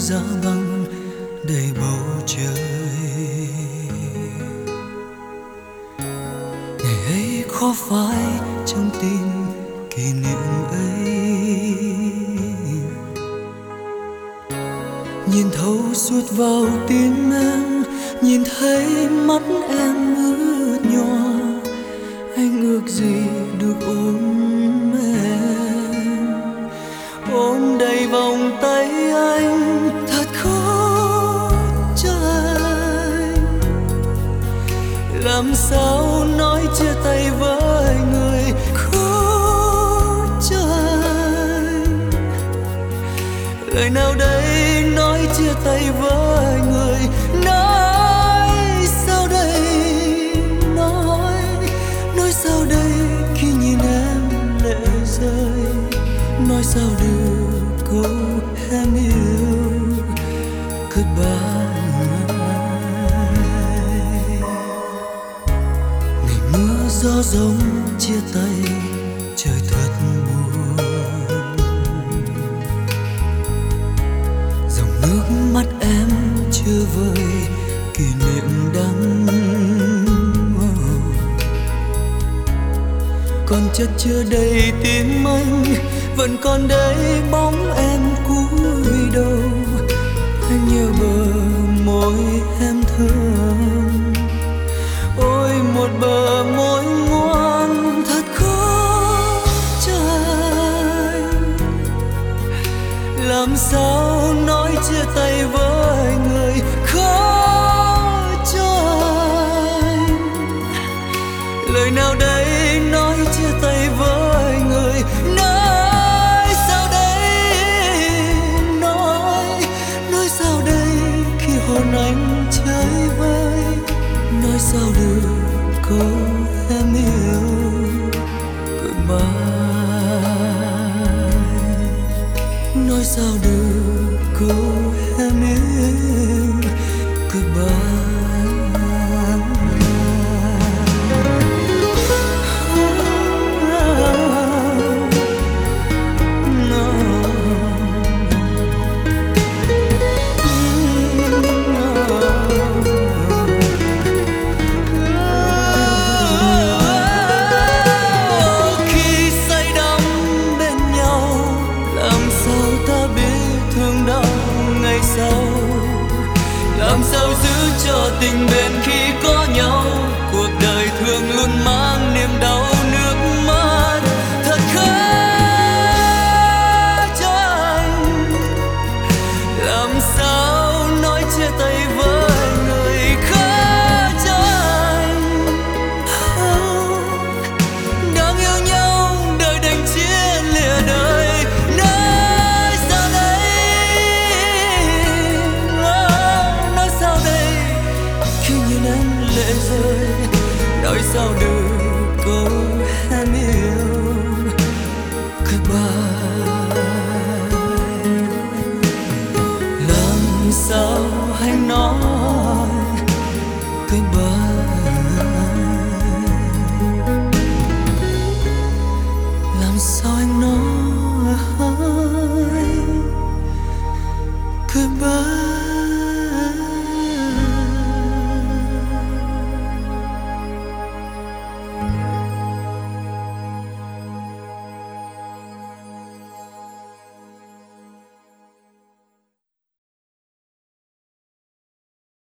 giá băng đầy bầu trời. Ngày ấy khó phai trong tim kỷ niệm ấy, nhìn thấu suốt vào tim em, nhìn thấy mắt em ướt nhòa. Anh ước gì được ôm em, ôm đầy vòng tay anh. Thật khó cho anh, làm sao nói chia tay với người. Khó cho anh, lời nào đây nói chia tay với người. Nói sao đây, nói sao đây khi nhìn em lệ rơi. Nói sao được câu em yêu goodbye. Ngày mưa gió giống chia tay, trời thật buồn. Dòng nước mắt em chưa vơi kỷ niệm đắng. Còn chất chứa đầy tim anh, vẫn còn đây bóng em cúi đầu. Anh nhớ bờ môi em thơm, ôi một bờ môi ngoan. Thật khó cho anh, làm sao nói chia tay với người. Khó cho anh, lời nào đây nói chia tay với người. Nói sao đây, nói sao đây khi hồn anh chơi vơi. Nói sao được câu em yêu goodbye. Nói sao được câu em yêu goodbye. Làm sao giữ cho tình bền khi có nhau. Cuộc đời thường luôn mang niềm đau nước mắt. Thật khó cho anh, làm sao nói chia tay với người. Khó cho anh, đang yêu nhau đời đành chia lìa đời. Nói sao được câu em yêu goodbye. Làm sao anh nói goodbye. Làm sao anh nói goodbye.